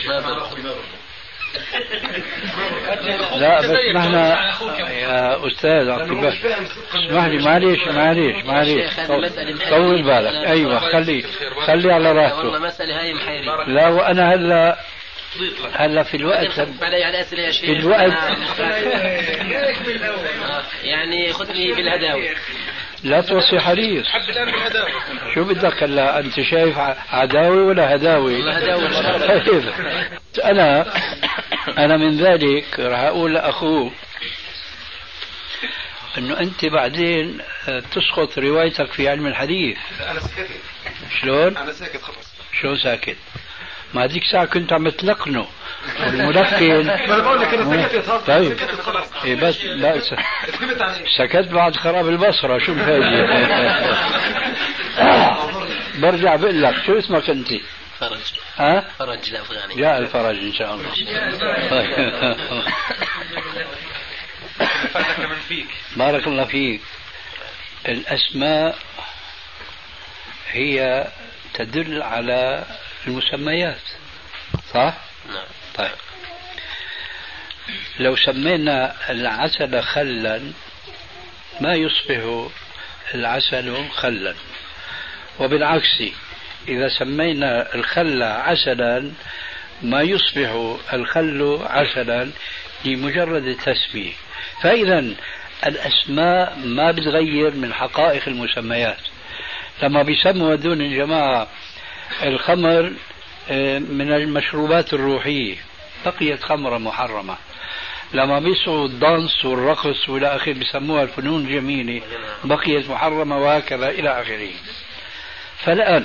لا بس نحن يا أستاذ اسمح لي، معليش طول بالك. أيوة خلي على راحته. والله مسألة هاي محيرة. لا وأنا هلا في الوقت في الوقت يعني خذني بالهداوي. لا توصي حريص. شو بدك هلا؟ أنت شايف عداوي ولا هداوي؟ طيب أنا من ذلك راح أقول لأخوه أنه أنت بعدين تسقط روايتك في علم الحديث. أنا سكت. شلون؟ أنا ساكت خلص. شو ساكت؟ ما هذيك ساعة كنت عم تلقنه والملقن. ما بقول لك أنا سكت. طيب إيه بس لا سكت بعد خراب البصرة. شو الفايدة؟ برجع بقول لك شو اسمك أنت؟ فرج. فرج الأفغاني. جاء الفرج إن شاء الله. بارك الله فيك. الأسماء هي تدل على المسميات صح؟ نعم. طيب لو سمينا العسل خلا ما يصبح العسل خلا، وبالعكس إذا سمينا الخل عسلا ما يصبح الخل عسلا لمجرد التسمية. فإذا الأسماء ما بتغير من حقائق المسميات. لما بيسموا هذول الجماعة الخمر من المشروبات الروحية بقيت خمرة محرمة. لما بيسعوا الدانس والرقص والى آخره بيسموها الفنون الجميلة بقيت محرمة وهكذا إلى آخره. فالآن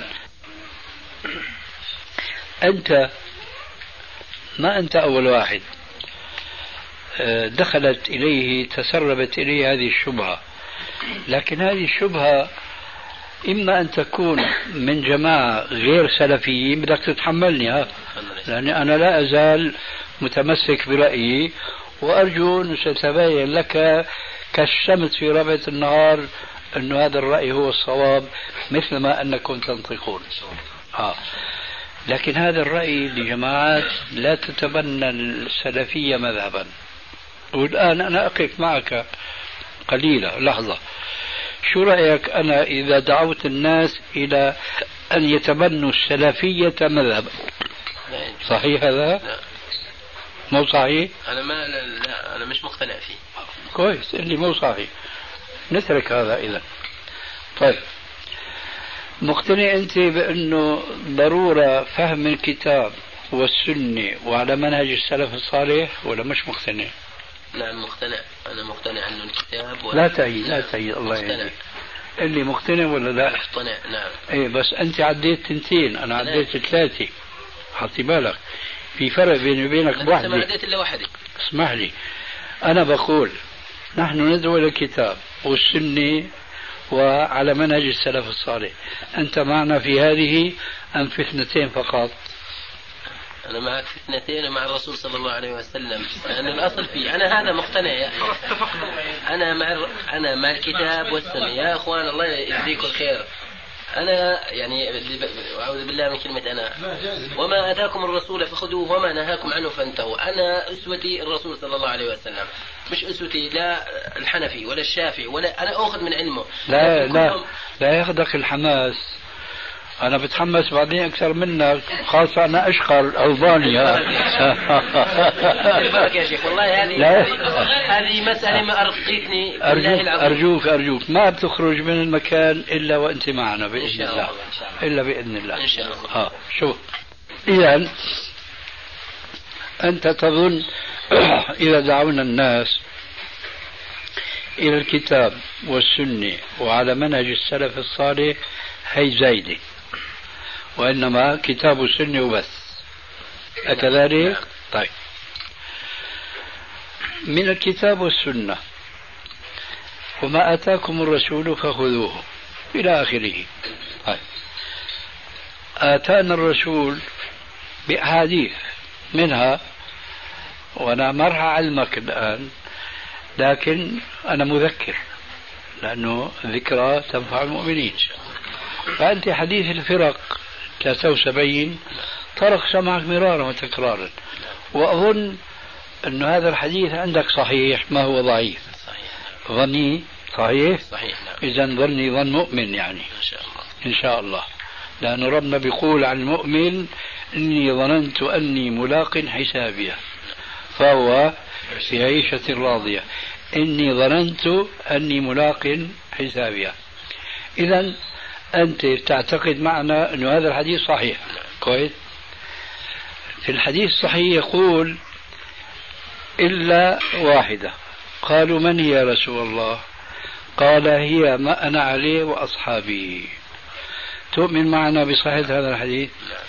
أنت ما أنت أول واحد دخلت إليه تسربت إليه هذه الشبهة، لكن هذه الشبهة إما أن تكون من جماعة غير سلفيين بدك تتحملني لأني أنا لا أزال متمسك برأيي، وأرجو أن ستبين لك كالشمس في ربعة النهار أن هذا الرأي هو الصواب مثل ما أنكم تنطقون. لكن هذا الرأي لجماعات لا تتبنى السلفية مذهبا. والآن أنا أقف معك قليلا لحظة، شو رأيك أنا إذا دعوت الناس إلى أن يتبنوا السلفية مذهبا؟ صحيح هذا؟ لا. مو صحيح؟ لا أنا مش مقتنع فيه. كويس اللي مو صحيح نترك هذا إذا. طيب مقتنع أنت بأنه ضرورة فهم الكتاب والسنة وعلى منهج السلف الصالح ولا مش مقتنع؟ نعم مقتنع. أنا مقتنع أنه الكتاب لا تعيد الله يهديك. اللي مقتنع ولا لا؟ مقتنع نعم. ايه بس انت عديت 2، انا عديت 3. حطي بالك في فرق بيني وبينك بواحدة. ما عديت الا واحدة. اسمح لي، انا بقول نحن ندعو الى الكتاب والسنة وعلى منهج السلف الصالح. انت معنا في هذه ام في 2 فقط؟ أنا معك في 2 مع الرسول صلى الله عليه وسلم. أنا الأصل فيه أنا هذا مقتنع. أنا مع الكتاب والسنة يا أخوان، الله يجزيكم الخير. أنا يعني أعوذ بالله من كلمة أنا. وما آتاكم الرسول فخذوه وما نهاكم عنه فانتهوا. أنا أسوتي الرسول صلى الله عليه وسلم، مش أسوتي لا الحنفي ولا الشافعي ولا أنا أخذ من علمه. لا ياخذك الحماس. أنا بتحمس بعدين أكثر منك، خاصة أنا أشقر ألبانيا. يا شيخ والله هذه مسألة ما أرقيتني. أرجوك ما بتخرج من المكان إلا وأنت معنا بإذن الله. إلا بإذن الله إن شاء الله. شوف، إذا أنت تظن إذا دعونا الناس إلى الكتاب والسنة وعلى منهج السلف الصالح هي زايدة، وإنما كتاب وسنة وبس، أكذلك؟ طيب، من الكتاب والسنة وما آتاكم الرسول فخذوه إلى آخره. طيب، آتانا الرسول بأحاديث منها، وأنا ما راح أعلمك الآن، لكن أنا مذكر لأنه ذكرى تنفع المؤمنين. فأنت حديث الفرق 73 طرق سمعك مرارا وتكرارا، وأظن أن هذا الحديث عندك صحيح ما هو ضعيف. ظني صحيح؟ إذا ظني ظن مؤمن يعني إن شاء الله، لأن ربنا بيقول عن المؤمن إني ظننت أني ملاق حسابيه فهو في عيشة راضية. إني ظننت أني ملاق حسابيه. إذا أنت تعتقد معنا أن هذا الحديث صحيح. كويس. في الحديث الصحيح يقول إلا واحدة. قالوا من هي يا رسول الله؟ قال هي ما أنا عليه وأصحابي. تؤمن معنا بصحة هذا الحديث؟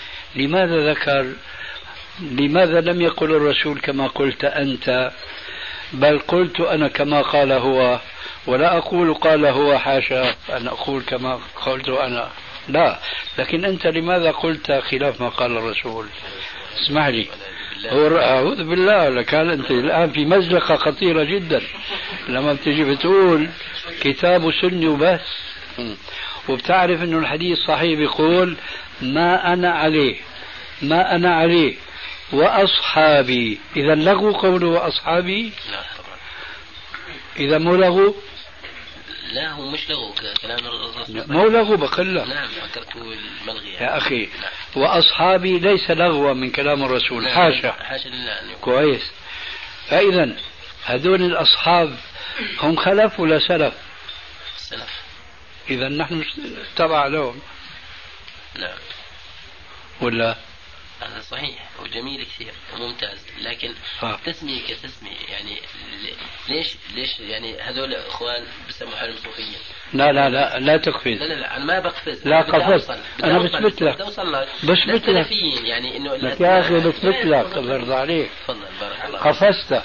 لماذا لم يقل الرسول كما قلت أنت، بل قلت أنا كما قال هو، ولا أقول قال هو، حاشا أن أقول كما قلت أنا، لا، لكن أنت لماذا قلت خلاف ما قال الرسول؟ اسمح لي، أعوذ بالله لك، أنت الآن في مزلقة خطيرة جدا لما بتجي بتقول كتاب سني وبس، وبتعرف أنه الحديث صحيح بيقول ما أنا عليه وأصحابي. إذا لغو قوله وأصحابي؟ لا طبعا. إذا مو لغو؟ لا هو مش لغو، كلام الرسول مو لغو بقول. نعم فكرته الملغي يعني. يا أخي وأصحابي ليس لغوا من كلام الرسول، حاشا حاشا لله. كويس. فإذا هذول الأصحاب هم خلف ولا سلف؟ سلف. إذا نحن تبع لهم. نعم. ولا؟ هذا صحيح وجميل كثير وممتاز، لكن تسمية كتسمية يعني ليش يعني هذول اخوان بسموا حالهم صوفيين؟ لا تقفز. لا انا ما بقفز، لا قفزت، انا بثبت لك. بثبت لك يعني انه يا اخي بثبت لك، الله يرضى عليك. تفضل بارك الله. قفزت.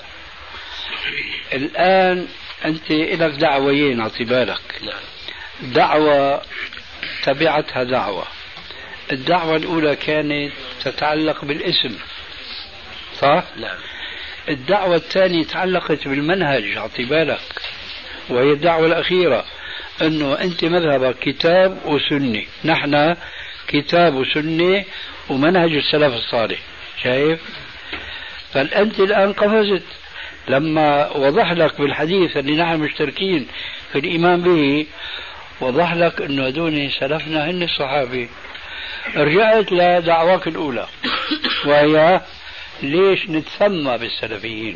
الان انت لك دعوتين اعطي بالك. نعم. دعوة تبعتها دعوة. الدعوة الأولى كانت تتعلق بالاسم، صح؟ نعم. الدعوة الثانية تعلقت بالمنهج، اعطي بالك، وهي الدعوة الأخيرة أنه أنت مذهبك كتاب وسنة، نحن كتاب وسنة ومنهج السلف الصالح. شايف؟ فأنت الآن قفزت لما وضح لك بالحديث اللي نحن مشتركين في الإيمان به، وضح لك أنه هدول سلفنا هن الصحابة. رجعت لدعواك الأولى وهي ليش نتسمى بالسلفيين.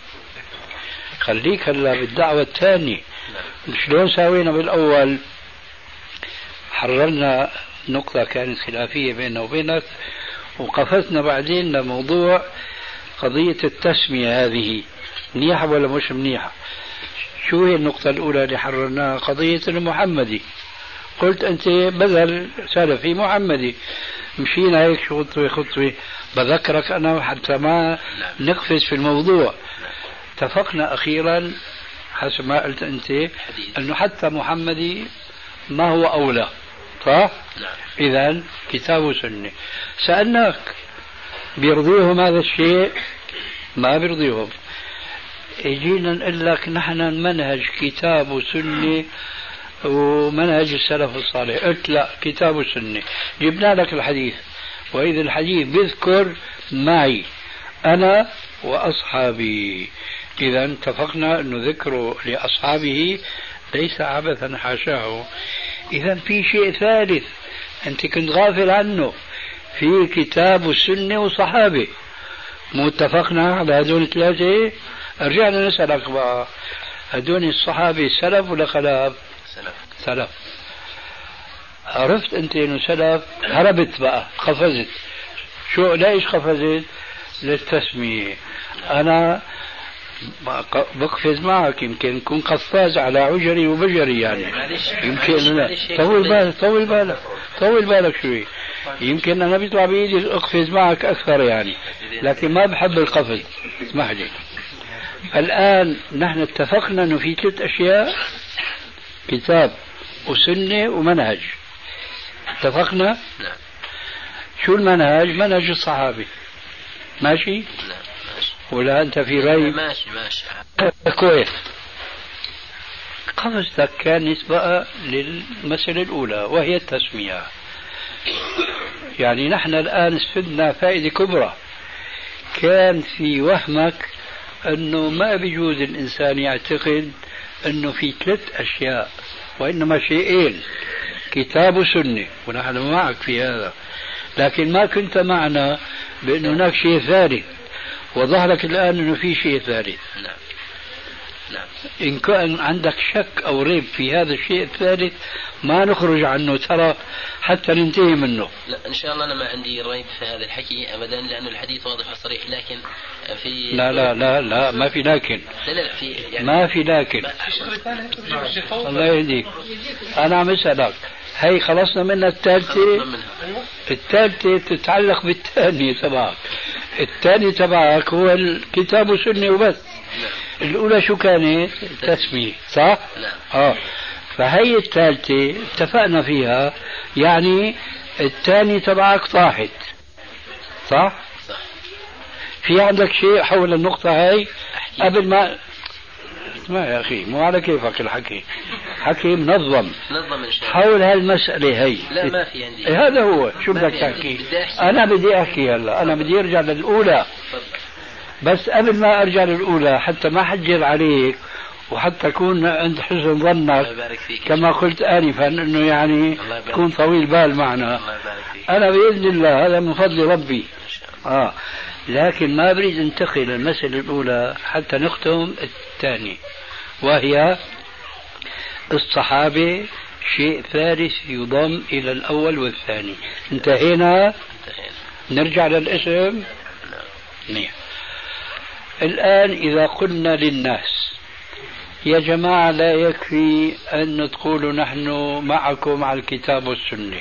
خليك هلا بالدعوة الثانية. شلون سوينا بالأول؟ حررنا نقطة كانت خلافية بيننا وبينك، وقفزنا بعدين لموضوع قضية التسمية. هذه منيحة ولا مش منيحة؟ شو هي النقطة الأولى اللي حررناها؟ قضية المحمدي. قلت أنت بدل سلفي محمدي، مشينا هيك خطوة خطوة. بذكرك أنا حتى ما نقفز في الموضوع. اتفقنا أخيرا حسب ما قلت أنت أنه حتى محمدي ما هو أولى، صح؟ إذن كتاب وسنة. سألناك بيرضيهم هذا الشيء؟ ما بيرضيهم. يجينا نقول لك نحن المنهج كتاب وسنة ومنهج السلف الصالح. قلت لا، كتاب وسنة. جبنا لك الحديث، وإذا الحديث بيذكر معي أنا وأصحابي. إذا اتفقنا أنه ذكره لأصحابه ليس عبثا حاشاه. إذا في شيء ثالث أنت كنت غافل عنه، في كتاب السنة وصحابة. مو اتفقنا على هذول الثلاثة؟ رجعنا نسألك بقى، هذول الصحابة سلف ولا خلاف؟ سلف. عرفت أنت إنه سلف، هربت بقى، قفزت. شو ليش قفزت؟ للتسمية. أنا بقفز معك، يمكن نكون قفاز على عجري وبجري يعني. يمكن لا. طول بالك شوي. يمكن أنا بيطلع بإيدي أقفز معك أكثر يعني، لكن ما بحب القفز، اسمح لي. الآن نحن اتفقنا أنه في 3 أشياء: كتاب وسنة ومنهج. اتفقنا؟ نعم. شو المنهج؟ منهج الصحابة. ماشي؟ ولا أنت في رأي؟ ماشي. كويس. قفزتك كان نسبة للمسألة الأولى وهي التسمية. يعني نحن الآن استفدنا فائدة كبرى. كان في وهمك أنه ما بيجوز الإنسان يعتقد أنه في 3 أشياء، وإنما شيئين: كتاب وسنة، ونحن معك في هذا. لكن ما كنت معنا بأن هناك شيء ثالث، وظهر لك الآن أنه في شيء ثالث. نعم. إن كان عندك شك أو ريب في هذا الشيء الثالث ما نخرج عنه ترى حتى ننتهي منه. لا إن شاء الله أنا ما عندي ريب في هذا الحكي أبدا، لأن الحديث واضح وصريح. لكن في لا ما في لكن. لا في يعني ما في لكن. الله يهديك. أنا عم أسألك، هي خلصنا منها الثالثة تتعلق بالثانية تبعك. الثانية تبعك هو الكتاب والسنة وبس. الأولى شو كانت؟ التسمية، صح؟ نعم. فهي الثالثة اتفقنا فيها، يعني الثاني تبعك طاحت، صح؟ في عندك شيء حول النقطة هاي قبل ما اسمع يا أخي، مو على كيفك الحكي، حكي منظم إن شاء الله حول هالمسألة هي. لا ما في عندي. هذا هو. شو بدك تحكي؟ أنا بدي أحكي هلا، أنا بدي أرجع للأولى. بس قبل ما أرجع للأولى حتى ما حجر عليك وحتى أكون عند حسن ظنك كما قلت آنفا أنه يعني تكون طويل بال معنا. أنا بإذن الله هذا من فضل ربي. لكن ما بريد انتقل المسألة الأولى حتى نختم الثاني، وهي الصحابة شيء ثالث يضم إلى الأول والثاني. انتهينا. نرجع للاسم. نعم. الآن إذا قلنا للناس يا جماعة لا يكفي أن تقولوا نحن معكم على الكتاب والسنة،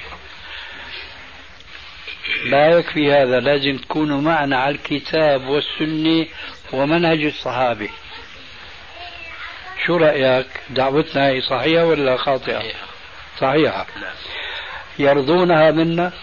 لا يكفي هذا، لازم تكونوا معنا على الكتاب والسنة ومنهج الصحابة. شو رأيك؟ دعوتنا هي صحيحة ولا خاطئة؟ صحيحة. يرضونها منا؟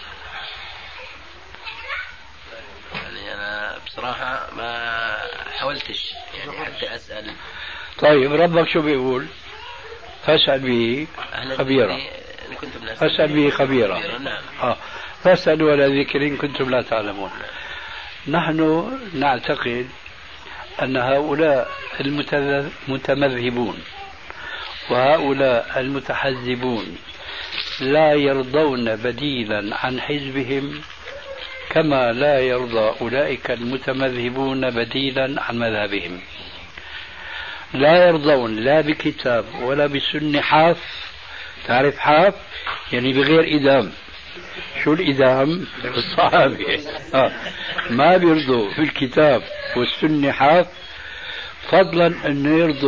يعني أنا بصراحة ما حاولتش يعني حتى أسأل. طيب ربك شو بيقول؟ فاسأل به خبيرا. فاسأل به خبيرا. فاسألوا على ذكر إن كنتم لا تعلمون. نحن نعتقد أن هؤلاء المتمذهبون وهؤلاء المتحزبون لا يرضون بديلا عن حزبهم، كما لا يرضى أولئك المتمذهبون بديلا عن مذهبهم. لا يرضون لا بكتاب ولا بسنة حاف. تعرف حاف؟ يعني بغير إدام. شو الإدام؟ الصحابة. ما بيرضوا في الكتاب والسنة حاف، فضلا أنه يرضوا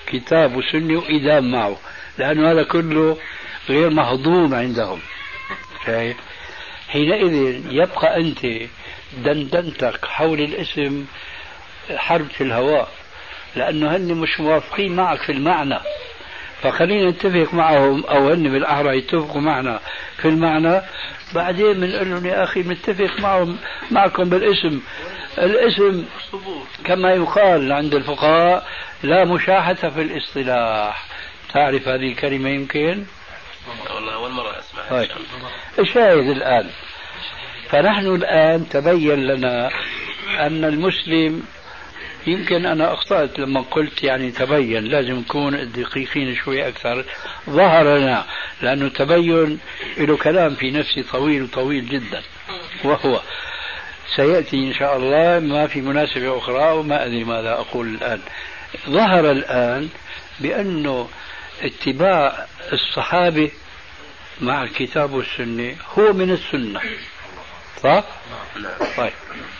كتاب وسنة وإدام معه، لأنه هذا كله غير مهضوم عندهم. شايف؟ حينئذ يبقى أنت دندنتك حول الاسم حرب في الهواء، لأنه هن مش موافقين معك في المعنى، فخلينا نتفق معهم، أو هن بالأحرى يتفقوا معنا في المعنى، بعدين بنقول لهم يا أخي متفق معكم بالاسم. الاسم كما يقال عند الفقهاء لا مشاحة في الاصطلاح. تعرف هذه الكلمة يمكن؟ والله أول مرة أسمعها. الشاهد الآن، فنحن الآن تبين لنا أن المسلم، يمكن أنا أخطأت لما قلت يعني تبين، لازم نكون دقيقين شوي أكثر. ظهر لنا، لأنه تبين له كلام في نفسي طويل جدا، وهو سيأتي إن شاء الله ما في مناسبة أخرى، وما أدري ماذا أقول الآن. ظهر الآن بأنه اتباع الصحابة مع الكتاب والسنة هو من السنة، صح؟ طيب،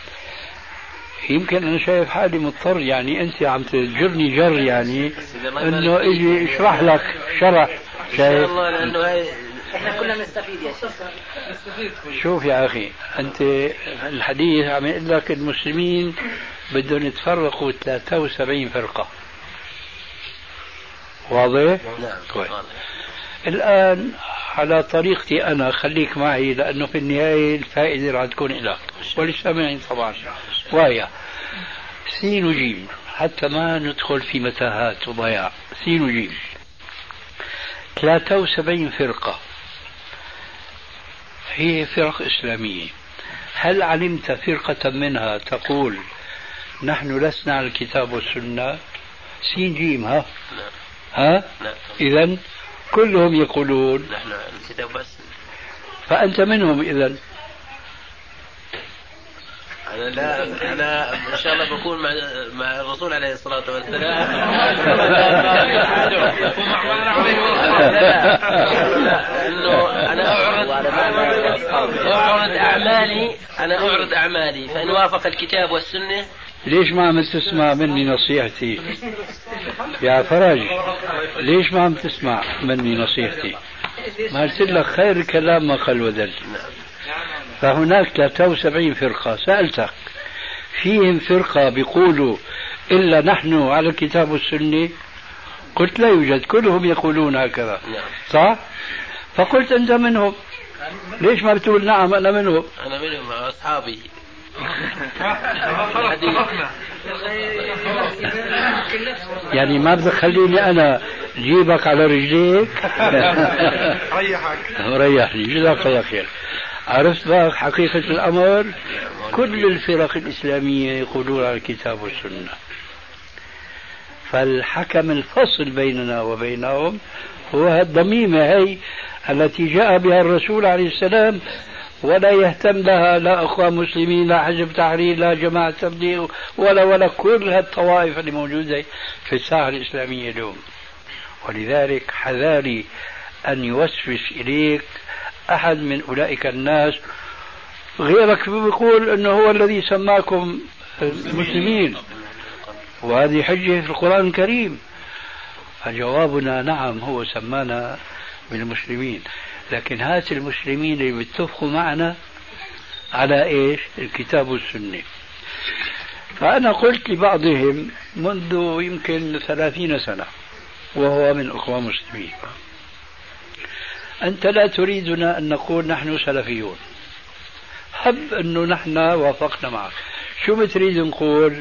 يمكن أنا شايف حالي مضطر، يعني أنت عم تجرني جر، يعني إنه إجي اشرح لك شرح. شايف؟ الله، لأنه هاي احنا كنا نستفيد يا شيخ. شوف يا أخي، أنت الحديث عم يقول لك المسلمين بدهم يتفرقوا 73 فرقة، واضح؟ نعم. كويس. الآن على طريقتي أنا، خليك معي، لأنه في النهاية الفائدة راح تكون لك وللسامعين طبعا، وهي سين وجيم، حتى ما ندخل في متاهات وضياع. سين وجيم 73 فرقة هي فرق إسلامية. هل علمت فرقة منها تقول نحن لسنا على الكتاب والسنة؟ سين جيم، ها؟ ها؟ إذن كلهم يقولون نحن الكتاب بس. فأنت منهم إذن. أنا إن شاء الله بكون مع الرسول عليه الصلاة والسلام. إنه أنا أعرض أعمالي فإن وافق الكتاب والسنة. ليش ما عم تسمع مني نصيحتي يا فرج؟ ليش ما عم تسمع مني نصيحتي؟ ما قلت لك خير الكلام ما قل ودل. فهناك 73 فرقة. سألتك فيهم فرقة بيقولوا إلا نحن على الكتاب والسنة؟ قلت لا يوجد، كلهم يقولون هكذا، صح؟ فقلت أنت منهم، ليش ما بتقول نعم أنا منهم؟ أنا منهم مع أصحابي. يعني ما بدك خليني أنا جيبك على رجليك؟ ريحني، جزاك الله خير. عرفت بقى حقيقة الأمر؟ كل الفرق الإسلامية يقولون على الكتاب والسنة، فالحكم الفصل بيننا وبينهم هو الضميمة هي التي جاء بها الرسول عليه السلام، ولا يهتم لها لا أخوة مسلمين، لا حزب تحرير، لا جماعة تبليغ، ولا كل هالطوائف اللي موجودة في الساحة الإسلامية اليوم. ولذلك حذاري أن يوسوس إليك أحد من أولئك الناس، غيرك بيقول أنه هو الذي سماكم مسلمين، وهذه حجة في القرآن الكريم. فجوابنا نعم، هو سمانا بالمسلمين، لكن هات المسلمين اللي بيتفقوا معنا على إيش؟ الكتاب والسنة. فأنا قلت لبعضهم منذ يمكن 30 سنة وهو من أخوة مسلمين: أنت لا تريدنا أن نقول نحن سلفيون، حب أنه نحن وافقنا معك، شو بتريد نقول؟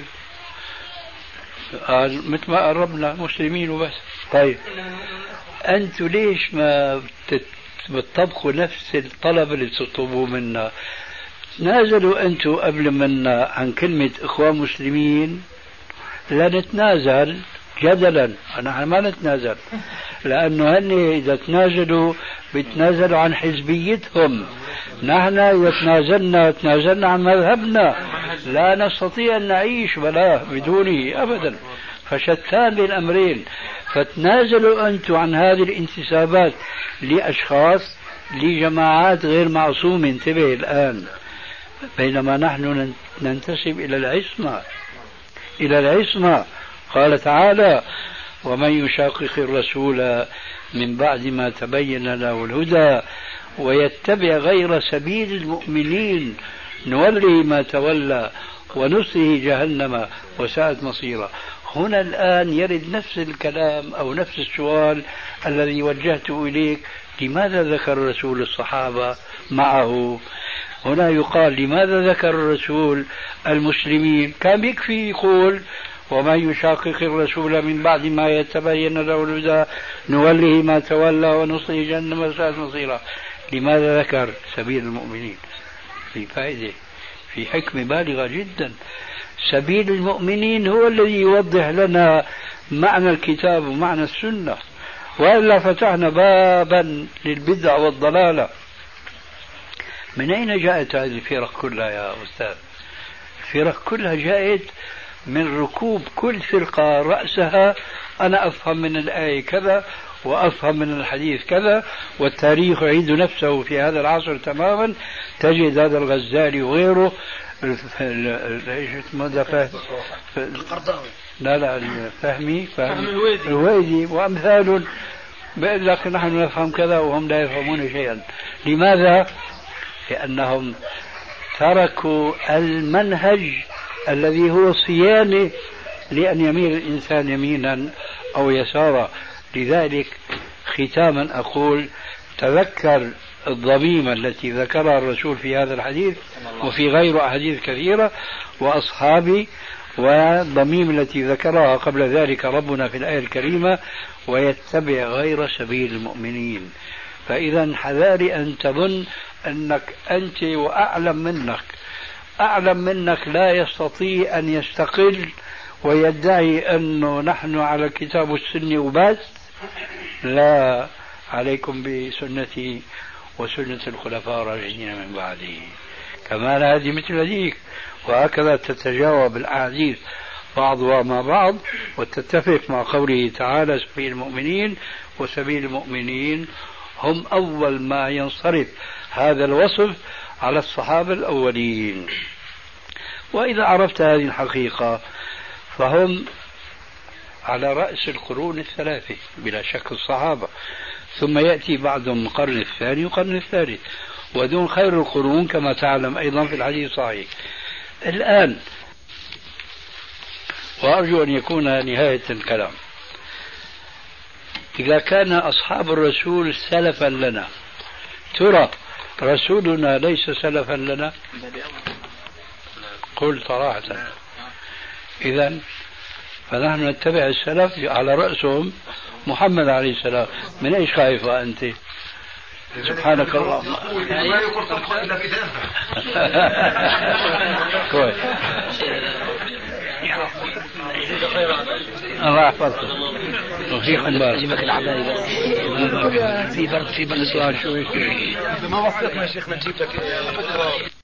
قال مثل ما قربنا مسلمين وبس. طيب أنتوا ليش ما بتطبقوا نفس الطلب اللي تطلبوه منا؟ تنازلوا أنتوا قبل منا عن كلمة إخوان مسلمين، لا نتنازل جدلا، نحن ما نتنازل، لأنه هن إذا تنازلوا بيتنازلوا عن حزبيتهم، نحن إذا تنازلنا عن مذهبنا لا نستطيع أن نعيش ولا بدونه أبدا، فشتان بين الأمرين. فتنازلوا أنتم عن هذه الانتسابات لأشخاص لجماعات غير معصومة، انتبه الآن، بينما نحن ننتسب إلى العصمة. قال تعالى: ومن يشاقق الرسول من بعد ما تبين له الهدى ويتبع غير سبيل المؤمنين نوله ما تولى ونصله جهنم وساءت مصيرا. هنا الآن يرد نفس الكلام أو نفس السؤال الذي وجهته إليك: لماذا ذكر الرسول الصحابة معه؟ هنا يقال: لماذا ذكر الرسول المسلمين؟ كان يكفي يقول: ومن يشاقق الرسول من بعد ما يتبين له الهدى نوله ما تولى ونصله جهنم وساءت مصيرا. لماذا ذكر سبيل المؤمنين؟ في فائدة، في حكمة بالغة جدا. سبيل المؤمنين هو الذي يوضح لنا معنى الكتاب ومعنى السنة، وإلا فتحنا بابا للبدع والضلالة. من أين جاءت هذه الفرق كلها يا أستاذ؟ الفرق كلها جاءت من ركوب كل فرقة رأسها: أنا أفهم من الآية كذا وأفهم من الحديث كذا، والتاريخ يعيد نفسه في هذا العصر تماما. تجد هذا الغزالي وغيره، ايش اسمه ده، القرضاوي، لا الفهمي الويدي وأمثال، بيقول لك نحن نفهم كذا وهم لا يفهمون شيئا. لماذا؟ لأنهم تركوا المنهج الذي هو صيانة لأن يميل الإنسان يمينا أو يسارا. لذلك ختاما أقول: تذكر الضميمة التي ذكرها الرسول في هذا الحديث وفي غير أحاديث كثيرة وأصحابي، والضميمة التي ذكرها قبل ذلك ربنا في الآية الكريمة: ويتبع غير سبيل المؤمنين. فإذا حذاري أن تظن أنك أنت أعلم منك لا يستطيع أن يستقل ويدعي أنه نحن على الكتاب والسنة وبس. لا، عليكم بسنتي وسنة الخلفاء الراشدين من بعدي. كمان هذه مثل هذيك، وهكذا تتجاوب الأحاديث بعضها مع بعض وتتفق مع قوله تعالى: سبيل المؤمنين. وسبيل المؤمنين هم أول ما ينصرف هذا الوصف على الصحابة الأولين. وإذا عرفت هذه الحقيقة فهم على رأس القرون الثلاثة بلا شك الصحابة، ثم يأتي بعدهم القرن الثاني والقرن الثالث، ودون خير القرون كما تعلم أيضا في الحديث الصحيح. الآن وأرجو أن يكون نهاية الكلام: إذا كان أصحاب الرسول سلفا لنا، ترى رسولنا ليس سلفا لنا؟ قل صراحة. إذن فنحن نتبع السلف على رأسهم محمد عليه السلام. من ايش خايفة انت؟ سبحانك اللهم. ما يقول صدق الا في ذنبه. كويس. الله يحفظك وفيكم بارك. اجيبك العباية بس. في برد سؤال شوي. ما وصلتنا يا شيخنا نجيب لك